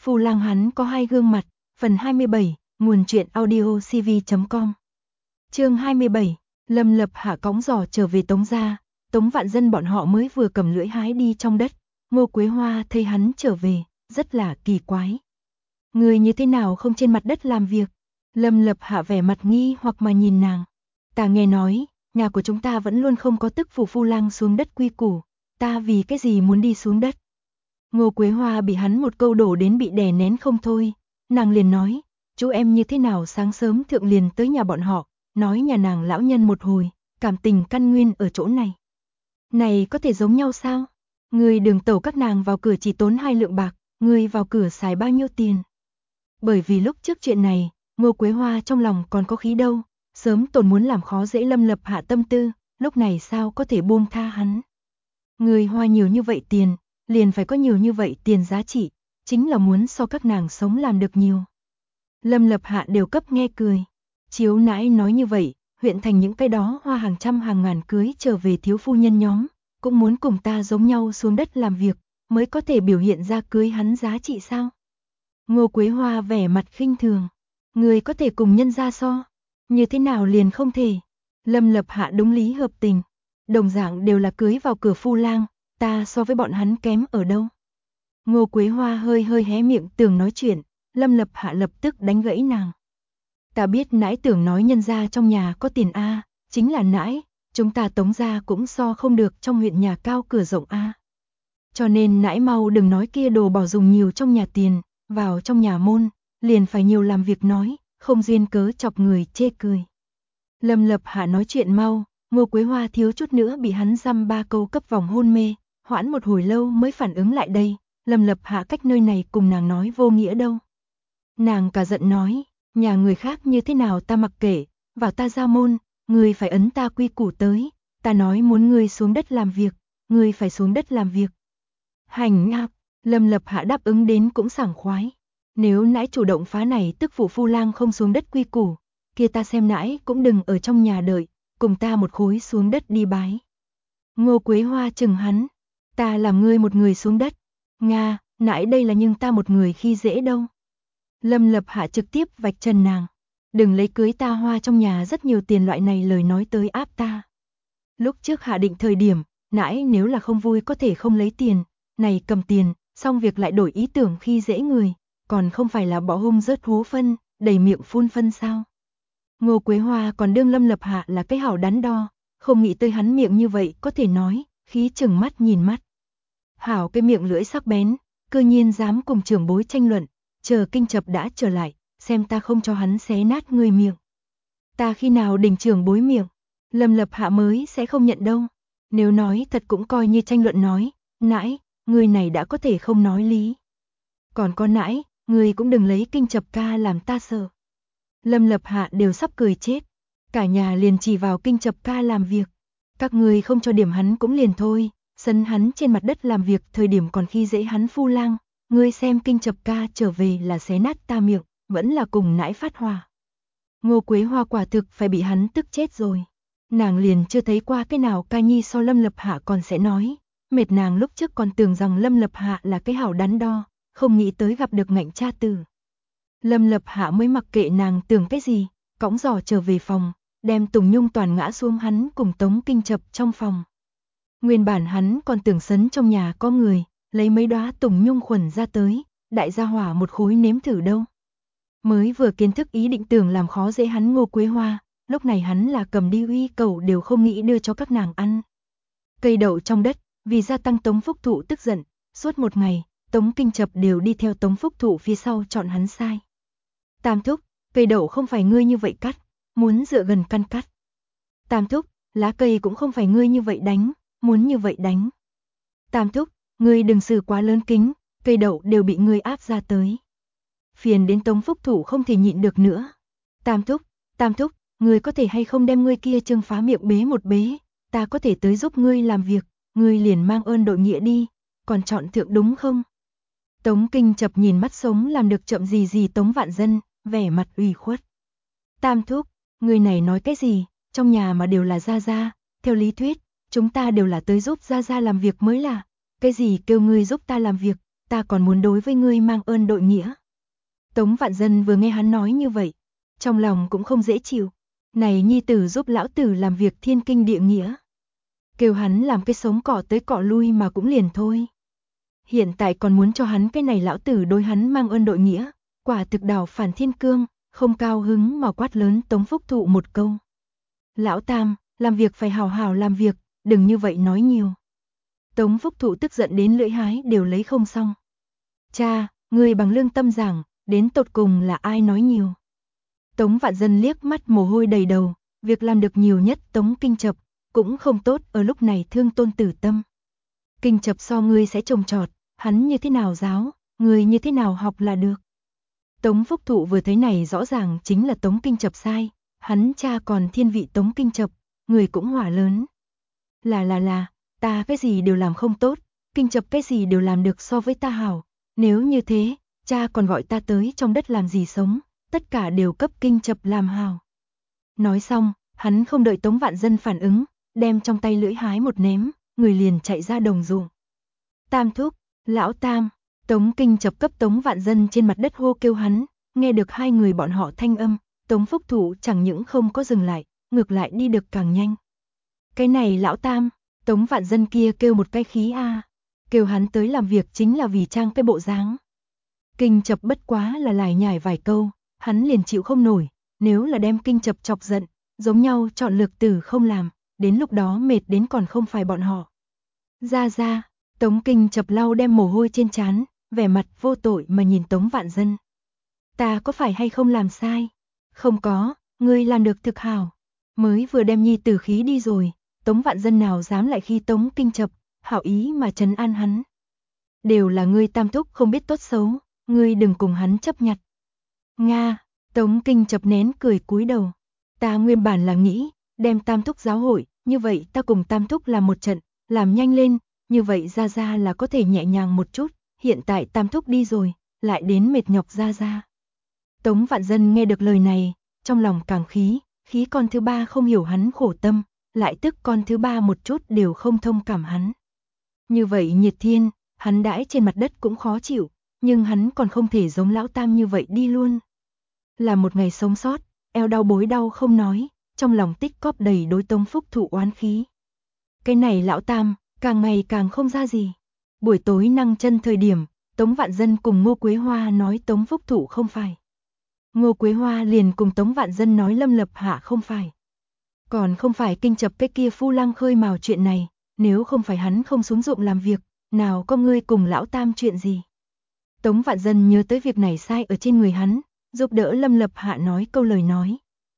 Phu lang hắn có hai gương mặt, phần 27, nguồn truyện audio cv.com. Chương 27, Lâm Lập Hạ cõng giỏ trở về Tống gia, Tống Vạn Dân bọn họ mới vừa cầm lưỡi hái đi trong đất, Ngô Quế Hoa thấy hắn trở về, rất là kỳ quái. Người như thế nào không trên mặt đất làm việc? Lâm Lập Hạ vẻ mặt nghi hoặc mà nhìn nàng. Ta nghe nói, nhà của chúng ta vẫn luôn không có tức phụ phu lang xuống đất quy củ, ta vì cái gì muốn đi xuống đất? Ngô Quế Hoa bị hắn một câu đổ đến bị đè nén không thôi, nàng liền nói, chú em như thế nào sáng sớm thượng liền tới nhà bọn họ, nói nhà nàng lão nhân một hồi, cảm tình căn nguyên ở chỗ này. Này có thể giống nhau sao? Người đường tàu các nàng vào cửa chỉ tốn 2 lượng bạc, người vào cửa xài bao nhiêu tiền? Bởi vì lúc trước chuyện này, Ngô Quế Hoa trong lòng còn có khí đâu, sớm tồn muốn làm khó dễ Lâm Lập Hạ tâm tư, lúc này sao có thể buông tha hắn. Người hoa nhiều như vậy tiền, liền phải có nhiều như vậy tiền giá trị, chính là muốn so các nàng sống làm được nhiều. Lâm Lập Hạ đều cấp nghe cười. Chiếu nãi nói như vậy, huyện thành những cái đó hoa hàng trăm hàng ngàn cưới trở về thiếu phu nhân nhóm, cũng muốn cùng ta giống nhau xuống đất làm việc, mới có thể biểu hiện ra cưới hắn giá trị sao? Ngô Quế Hoa vẻ mặt khinh thường. Người có thể cùng nhân gia so, như thế nào liền không thể? Lâm Lập Hạ đúng lý hợp tình. Đồng dạng đều là cưới vào cửa phu lang, ta so với bọn hắn kém ở đâu? Ngô Quế Hoa hơi hé miệng tưởng nói chuyện, Lâm Lập Hạ lập tức đánh gãy nàng. Ta biết nãi tưởng nói nhân gia trong nhà có tiền a, chính là nãi, chúng ta Tống gia cũng so không được trong huyện nhà cao cửa rộng a. Cho nên nãi mau đừng nói kia đồ bỏ dùng nhiều trong nhà tiền, vào trong nhà môn, liền phải nhiều làm việc nói, không duyên cớ chọc người chê cười. Lâm Lập Hạ nói chuyện mau, Ngô Quế Hoa thiếu chút nữa bị hắn dăm 3 câu cấp vòng hôn mê, hoãn một hồi lâu mới phản ứng lại đây, Lâm Lập Hạ cách nơi này cùng nàng nói vô nghĩa đâu. Nàng cả giận nói, nhà người khác như thế nào ta mặc kệ, vào ta gia môn, người phải ấn ta quy củ tới, ta nói muốn người xuống đất làm việc, người phải xuống đất làm việc. Hành ngạc, Lâm Lập Hạ đáp ứng đến cũng sảng khoái. Nếu nãi chủ động phá này tức phụ phu lang không xuống đất quy củ, kia ta xem nãi cũng đừng ở trong nhà đợi, cùng ta một khối xuống đất đi bái. Ngô Quế Hoa chừng hắn, ta làm ngươi một người xuống đất, Nga, nãi đây là nhưng ta một người khi dễ đâu. Lâm Lập Hạ trực tiếp vạch trần nàng, đừng lấy cưới ta hoa trong nhà rất nhiều tiền loại này lời nói tới áp ta. Lúc trước hạ định thời điểm, nãi nếu là không vui có thể không lấy tiền, này cầm tiền, xong việc lại đổi ý tưởng khi dễ người, còn không phải là bỏ hung rớt hố phân, đầy miệng phun phân sao. Ngô Quế Hoa còn đương Lâm Lập Hạ là cái hảo đắn đo, không nghĩ tới hắn miệng như vậy có thể nói, khí chừng mắt nhìn mắt. Hảo cái miệng lưỡi sắc bén, cư nhiên dám cùng trưởng bối tranh luận, chờ kinh chập đã trở lại, xem ta không cho hắn xé nát người miệng. Ta khi nào đình trưởng bối miệng, Lâm Lập Hạ mới sẽ không nhận đâu. Nếu nói thật cũng coi như tranh luận nói, nãi, người này đã có thể không nói lý. Còn có nãi, người cũng đừng lấy kinh chập ca làm ta sợ. Lâm Lập Hạ đều sắp cười chết, cả nhà liền chỉ vào kinh chập ca làm việc. Các người không cho điểm hắn cũng liền thôi, sân hắn trên mặt đất làm việc thời điểm còn khi dễ hắn phu lang, ngươi xem kinh chập ca trở về là xé nát ta miệng, vẫn là cùng nãi phát hòa. Ngô Quế Hoa quả thực phải bị hắn tức chết rồi. Nàng liền chưa thấy qua cái nào ca nhi so Lâm Lập Hạ còn sẽ nói, mệt nàng lúc trước còn tưởng rằng Lâm Lập Hạ là cái hảo đắn đo, không nghĩ tới gặp được ngạnh cha tử. Lâm Lập Hạ mới mặc kệ nàng tưởng cái gì, cõng giỏ trở về phòng, đem Tùng Nhung toàn ngã xuống hắn cùng Tống Kinh Chập trong phòng. Nguyên bản hắn còn tưởng sấn trong nhà có người, lấy mấy đóa Tùng Nhung khuẩn ra tới, đại gia hỏa một khối nếm thử đâu. Mới vừa kiến thức ý định tưởng làm khó dễ hắn Ngô Quế Hoa, lúc này hắn là cầm đi uy cầu đều không nghĩ đưa cho các nàng ăn. Cây đậu trong đất, vì gia tăng Tống Phúc Thụ tức giận, suốt một ngày, Tống Kinh Chập đều đi theo Tống Phúc Thụ phía sau chọn hắn sai. Tam thúc, cây đậu không phải ngươi như vậy cắt, muốn dựa gần căn cắt. Tam thúc, lá cây cũng không phải ngươi như vậy đánh, muốn như vậy đánh. Tam thúc, ngươi đừng xử quá lớn kính, cây đậu đều bị ngươi áp ra tới. Phiền đến Tống Phúc Thụ không thể nhịn được nữa. Tam thúc, ngươi có thể hay không đem ngươi kia trương phá miệng bế một bế, ta có thể tới giúp ngươi làm việc, ngươi liền mang ơn đội nghĩa đi, còn chọn thượng đúng không? Tống Kinh Chập nhìn mắt sống làm được chậm gì Tống Vạn Dân, vẻ mặt ủy khuất. Tam thúc, người này nói cái gì, trong nhà mà đều là gia gia, theo lý thuyết, chúng ta đều là tới giúp gia gia làm việc mới là, cái gì kêu ngươi giúp ta làm việc, ta còn muốn đối với ngươi mang ơn đội nghĩa. Tống Vạn Dân vừa nghe hắn nói như vậy, trong lòng cũng không dễ chịu. Này nhi tử giúp lão tử làm việc thiên kinh địa nghĩa. Kêu hắn làm cái sống cọ tới cọ lui mà cũng liền thôi. Hiện tại còn muốn cho hắn cái này lão tử đối hắn mang ơn đội nghĩa, quả thực đảo phản thiên cương, không cao hứng mà quát lớn Tống Phúc Thụ một câu. Lão Tam, làm việc phải hào hào làm việc, đừng như vậy nói nhiều. Tống Phúc Thụ tức giận đến lưỡi hái đều lấy không xong. Cha, người bằng lương tâm giảng, đến tột cùng là ai nói nhiều. Tống Vạn Dân liếc mắt mồ hôi đầy đầu, việc làm được nhiều nhất Tống Kinh Chập, cũng không tốt ở lúc này thương tôn tử tâm. Kinh Chập so ngươi sẽ trồng trọt, hắn như thế nào giáo, ngươi như thế nào học là được. Tống Phúc Thụ vừa thấy này rõ ràng chính là Tống Kinh Chập sai, hắn cha còn thiên vị Tống Kinh Chập, người cũng hỏa lớn. Là, ta cái gì đều làm không tốt, Kinh Chập cái gì đều làm được so với ta hảo, nếu như thế, cha còn gọi ta tới trong đất làm gì sống, tất cả đều cấp Kinh Chập làm hảo. Nói xong, hắn không đợi Tống Vạn Dân phản ứng, đem trong tay lưỡi hái một ném, người liền chạy ra đồng ruộng. Tam thúc, lão Tam, Tống Kinh Chập cấp Tống Vạn Dân trên mặt đất hô kêu hắn, nghe được hai người bọn họ thanh âm, Tống Phúc Thụ chẳng những không có dừng lại, ngược lại đi được càng nhanh. Cái này lão Tam, Tống Vạn Dân kia kêu một cái khí a, kêu hắn tới làm việc chính là vì trang cái bộ dáng. Kinh Chập bất quá là lải nhải vài câu, hắn liền chịu không nổi, nếu là đem Kinh Chập chọc giận, giống nhau chọn lược tử không làm, đến lúc đó mệt đến còn không phải bọn họ. Ra, Tống Kinh Chập lau đem mồ hôi trên trán, vẻ mặt vô tội mà nhìn Tống Vạn Dân. Ta có phải hay không làm sai? Không có, ngươi làm được thực hảo. Mới vừa đem nhi tử khí đi rồi, Tống Vạn Dân nào dám lại khi Tống Kinh Chập, hảo ý mà trấn an hắn. Đều là ngươi Tam thúc không biết tốt xấu, ngươi đừng cùng hắn chấp nhặt. Nga, Tống Kinh Chập nén cười cúi đầu. Ta nguyên bản là nghĩ, đem Tam thúc giáo hội, như vậy ta cùng Tam thúc làm một trận, làm nhanh lên, như vậy ra là có thể nhẹ nhàng một chút, hiện tại Tam thúc đi rồi, lại đến mệt nhọc ra. Tống Vạn Dân nghe được lời này, trong lòng càng khí con thứ ba không hiểu hắn khổ tâm, lại tức con thứ ba một chút đều không thông cảm hắn. Như vậy nhiệt thiên, hắn đãi trên mặt đất cũng khó chịu, nhưng hắn còn không thể giống lão Tam như vậy đi luôn. Là một ngày sống sót, eo đau bối đau không nói, trong lòng tích cóp đầy đối Tống Phúc Thụ oán khí. Cái này lão Tam, càng ngày càng không ra gì. Buổi tối năng chân thời điểm, Tống Vạn Dân cùng Ngô Quế Hoa nói Tống Phúc Thụ không phải. Ngô Quế Hoa liền cùng Tống Vạn Dân nói Lâm Lập Hạ không phải. Còn không phải Kinh Chập cái kia phu lăng khơi mào chuyện này, nếu không phải hắn không xuống ruộng làm việc, nào có ngươi cùng lão Tam chuyện gì. Tống Vạn Dân nhớ tới việc này sai ở trên người hắn, giúp đỡ Lâm Lập Hạ nói câu lời nói.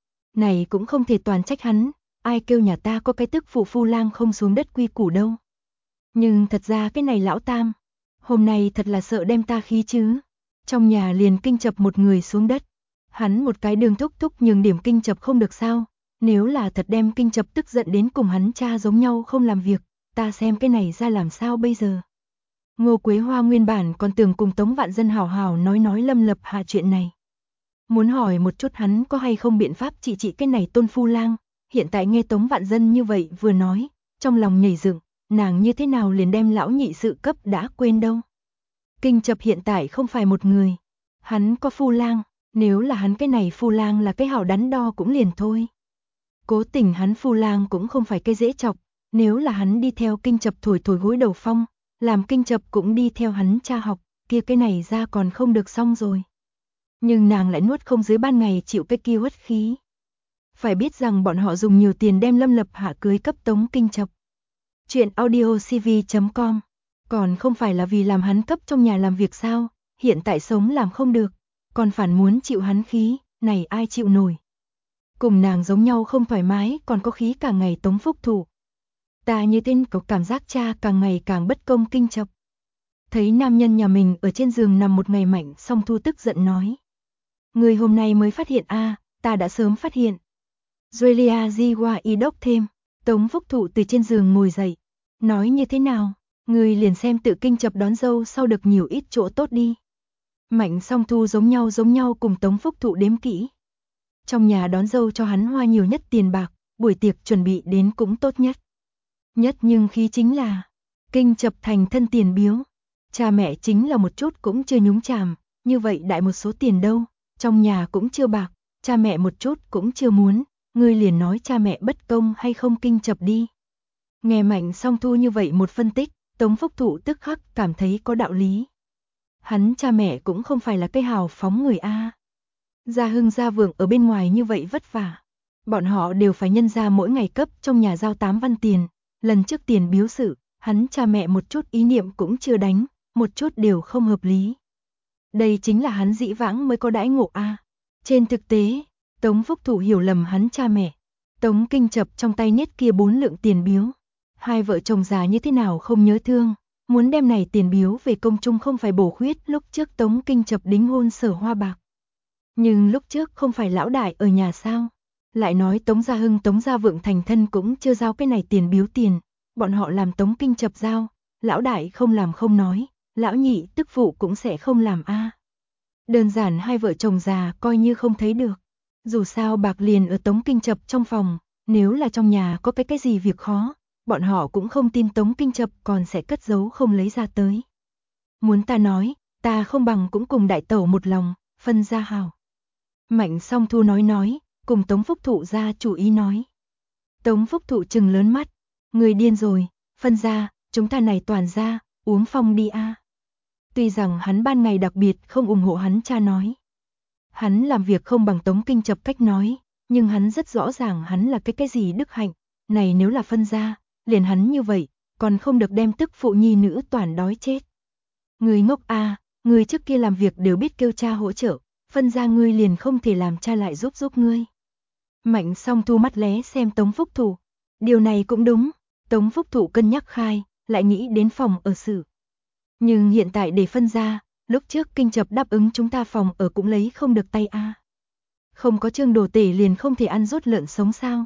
Này cũng không thể toàn trách hắn, ai kêu nhà ta có cái tức phụ phu lang không xuống đất quy củ đâu. Nhưng thật ra cái này lão Tam, hôm nay thật là sợ đem ta khí chứ. Trong nhà liền Kinh Chập một người xuống đất. Hắn một cái đường thúc nhường điểm Kinh Chập không được sao. Nếu là thật đem Kinh Chập tức giận đến cùng hắn cha giống nhau không làm việc, ta xem cái này ra làm sao bây giờ. Ngô Quế Hoa nguyên bản còn tưởng cùng Tống Vạn Dân hào hào nói Lâm Lập Hạ chuyện này. Muốn hỏi một chút hắn có hay không biện pháp trị cái này tôn phu lang, hiện tại nghe Tống Vạn Dân như vậy vừa nói, trong lòng nhảy dựng, nàng như thế nào liền đem lão nhị sự cấp đã quên đâu. Kinh Chập hiện tại không phải một người, hắn có phu lang, nếu là hắn cái này phu lang là cái hảo đắn đo cũng liền thôi. Cố tình hắn phu lang cũng không phải cái dễ chọc, nếu là hắn đi theo Kinh Chập thổi gối đầu phong, làm Kinh Chập cũng đi theo hắn cha học, kia cái này ra còn không được xong rồi. Nhưng nàng lại nuốt không dưới ban ngày chịu cái kia uất khí. Phải biết rằng bọn họ dùng nhiều tiền đem Lâm Lập Hạ cưới cấp Tống Kinh Chập. Chuyện audiocv.com, còn không phải là vì làm hắn cấp trong nhà làm việc sao, hiện tại sống làm không được, còn phản muốn chịu hắn khí, này ai chịu nổi. Cùng nàng giống nhau không thoải mái, còn có khí cả ngày Tống Phúc Thụ. Ta như tên có cảm giác cha càng ngày càng bất công Kinh Chập. Thấy nam nhân nhà mình ở trên giường nằm một ngày Mạnh Song Thu tức giận nói. Người hôm nay mới phát hiện ta đã sớm phát hiện. Julia Jiwa y đốc thêm, Tống Phúc Thụ từ trên giường ngồi dậy. Nói như thế nào, người liền xem tự Kinh Chập đón dâu sau được nhiều ít chỗ tốt đi. Mạnh Song Thu giống nhau cùng Tống Phúc Thụ đếm kỹ. Trong nhà đón dâu cho hắn hoa nhiều nhất tiền bạc, buổi tiệc chuẩn bị đến cũng tốt nhất. Nhất nhưng khí chính là, Kinh Chập thành thân tiền biếu. Cha mẹ chính là một chút cũng chưa nhúng chàm, như vậy đại một số tiền đâu, trong nhà cũng chưa bạc, cha mẹ một chút cũng chưa muốn, ngươi liền nói cha mẹ bất công hay không kinh chập đi. Nghe Mạnh Song Thu như vậy một phân tích, Tống Phúc Thụ tức khắc cảm thấy có đạo lý. Hắn cha mẹ cũng không phải là cái hào phóng người a. Gia Hưng Gia Vượng ở bên ngoài như vậy vất vả. Bọn họ đều phải nhân ra mỗi ngày cấp trong nhà giao 8 văn tiền, lần trước tiền biếu sự, hắn cha mẹ một chút ý niệm cũng chưa đánh, một chút đều không hợp lý. Đây chính là hắn dĩ vãng mới có đãi ngộ a. Trên thực tế, Tống Phúc Thụ hiểu lầm hắn cha mẹ. Tống Kinh Chập trong tay niết kia 4 lượng tiền biếu. Hai vợ chồng già như thế nào không nhớ thương, muốn đem này tiền biếu về công chung không phải bổ khuyết lúc trước Tống Kinh Chập đính hôn Sở Hoa bạc. Nhưng lúc trước không phải lão đại ở nhà sao? Lại nói Tống Gia Hưng Tống Gia Vượng thành thân cũng chưa giao cái này tiền biếu tiền, bọn họ làm Tống Kinh Chập giao, lão đại không làm không nói, lão nhị tức phụ cũng sẽ không làm a. Đơn giản hai vợ chồng già coi như không thấy được. Dù sao bạc liền ở Tống Kinh Chập trong phòng, nếu là trong nhà có cái gì việc khó, bọn họ cũng không tin Tống Kinh Chập còn sẽ cất giấu không lấy ra tới. Muốn ta nói, ta không bằng cũng cùng đại tẩu một lòng, phân ra hào. Mạnh Song Thu nói, cùng Tống Phúc Thụ ra chủ ý nói. Tống Phúc Thụ trừng lớn mắt, người điên rồi, phân ra, chúng ta này toàn ra, uống phong đi a. Tuy rằng hắn ban ngày đặc biệt không ủng hộ hắn cha nói. Hắn làm việc không bằng Tống Kinh Chập cách nói, nhưng hắn rất rõ ràng hắn là cái gì đức hạnh, này nếu là phân ra, liền hắn như vậy, còn không được đem tức phụ nhi nữ toàn đói chết. Người ngốc a, người trước kia làm việc đều biết kêu cha hỗ trợ, phân ra ngươi liền không thể làm cha lại giúp ngươi. Mạnh Song Thu mắt lé xem Tống Phúc Thụ, điều này cũng đúng, Tống Phúc Thụ cân nhắc khai, lại nghĩ đến phòng ở sự. Nhưng hiện tại để phân ra, lúc trước Kinh Chập đáp ứng chúng ta phòng ở cũng lấy không được tay a. Không có Trương Đồ Tể liền không thể ăn rốt lợn sống sao?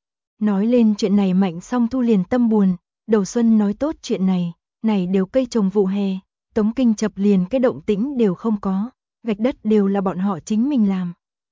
Nói lên chuyện này Mạnh Song Thu liền tâm buồn, đầu xuân nói tốt chuyện này đều cây trồng vụ hè, Tống Kinh Chập liền cái động tĩnh đều không có, gạch đất đều là bọn họ chính mình làm.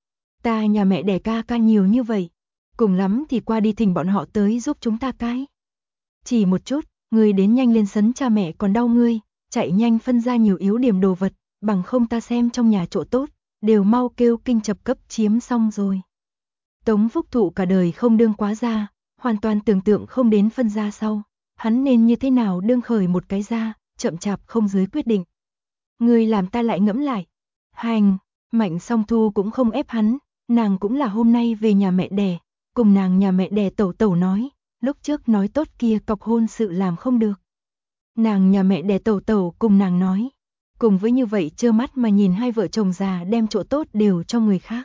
Ta nhà mẹ đẻ ca nhiều như vậy, cùng lắm thì qua đi thỉnh bọn họ tới giúp chúng ta cái. Chỉ một chút, ngươi đến nhanh lên sấn cha mẹ còn đau ngươi, chạy nhanh phân ra nhiều yếu điểm đồ vật, bằng không ta xem trong nhà chỗ tốt, đều mau kêu Kinh Chập cấp chiếm xong rồi. Tống Phúc Thụ cả đời không đương quá ra, hoàn toàn tưởng tượng không đến phân ra sau, hắn nên như thế nào đương khởi một cái ra, chậm chạp không dưới quyết định. Ngươi làm ta lại ngẫm lại. Hành, Mạnh Song Thu cũng không ép hắn, nàng cũng là hôm nay về nhà mẹ đẻ, cùng nàng nhà mẹ đẻ tẩu nói, lúc trước nói tốt kia cọc hôn sự làm không được. Nàng nhà mẹ đẻ tẩu cùng nàng nói, cùng với như vậy trơ mắt mà nhìn hai vợ chồng già đem chỗ tốt đều cho người khác.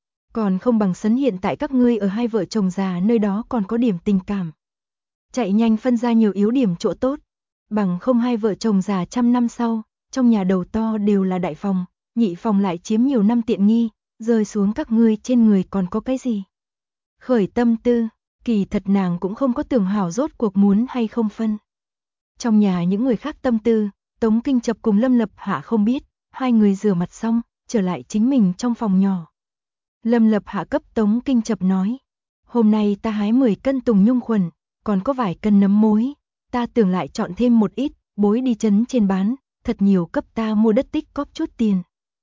Còn không bằng sấn hiện tại các ngươi ở hai vợ chồng già nơi đó còn có điểm tình cảm. Chạy nhanh phân ra nhiều yếu điểm chỗ tốt, bằng không hai vợ chồng già 100 năm sau, trong nhà đầu to đều là đại phòng, nhị phòng lại chiếm nhiều năm tiện nghi, rơi xuống các ngươi trên người còn có cái gì. Khởi tâm tư, kỳ thật nàng cũng không có tưởng hảo rốt cuộc muốn hay không phân. Trong nhà những người khác tâm tư, Tống Kinh Chập cùng Lâm Lập Hạ không biết, hai người rửa mặt xong, trở lại chính mình trong phòng nhỏ. Lâm Lập Hạ cấp Tống Kinh Chập nói, hôm nay ta hái 10 cân tùng nhung khuẩn, còn có vài cân nấm mối, ta tưởng lại chọn thêm một ít, bối đi trấn trên bán, thật nhiều cấp ta mua đất tích cóp chút tiền.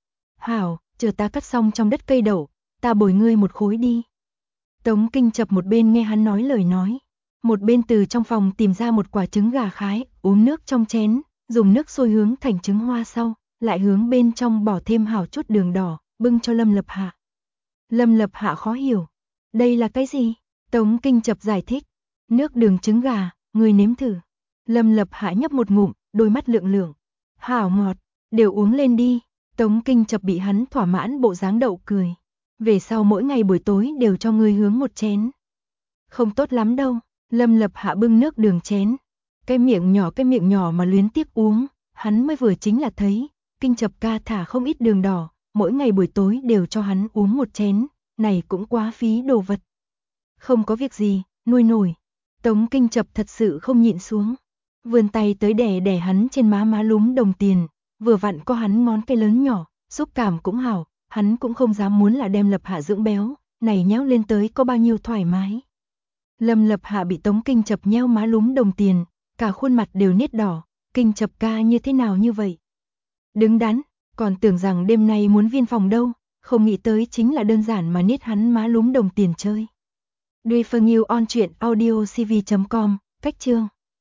Hảo, chờ ta cắt xong trong đất cây đậu, ta bồi ngươi một khối đi. Tống Kinh Chập một bên nghe hắn nói lời nói, một bên từ trong phòng tìm ra một quả trứng gà khái, uống nước trong chén, dùng nước sôi hướng thành trứng hoa sau, lại hướng bên trong bỏ thêm hảo chút đường đỏ, bưng cho Lâm Lập Hạ. Lâm Lập Hạ khó hiểu, đây là cái gì? Tống Kinh Chập giải thích, nước đường trứng gà, người nếm thử. Lâm Lập Hạ nhấp một ngụm, đôi mắt lượng lượng, hảo ngọt, đều uống lên đi. Tống Kinh Chập bị hắn thỏa mãn bộ dáng đậu cười. Về sau mỗi ngày buổi tối đều cho ngươi hướng một chén. Không tốt lắm đâu, Lâm Lập Hạ bưng nước đường chén. Cái miệng nhỏ mà luyến tiếc uống, hắn mới vừa chính là thấy, Kinh Chập ca thả không ít đường đỏ, mỗi ngày buổi tối đều cho hắn uống một chén, này cũng quá phí đồ vật. Không có việc gì, nuôi nổi. Tống Kinh Chập thật sự không nhịn xuống, vươn tay tới đè hắn trên má lúm đồng tiền, vừa vặn có hắn ngón cái lớn nhỏ, xúc cảm cũng hảo, hắn cũng không dám muốn là đem Lập Hạ dưỡng béo, này nhéo lên tới có bao nhiêu thoải mái. Lâm Lập Hạ bị Tống Kinh Chập nheo má lúm đồng tiền, cả khuôn mặt đều nết đỏ, Kinh chập ca như thế nào như vậy? Đứng đắn, còn tưởng rằng đêm nay muốn viên phòng đâu, không nghĩ tới chính là đơn giản mà niết hắn má lúm đồng tiền chơi. Duy Phương Yêu on truyện audio cv.com, cách chương.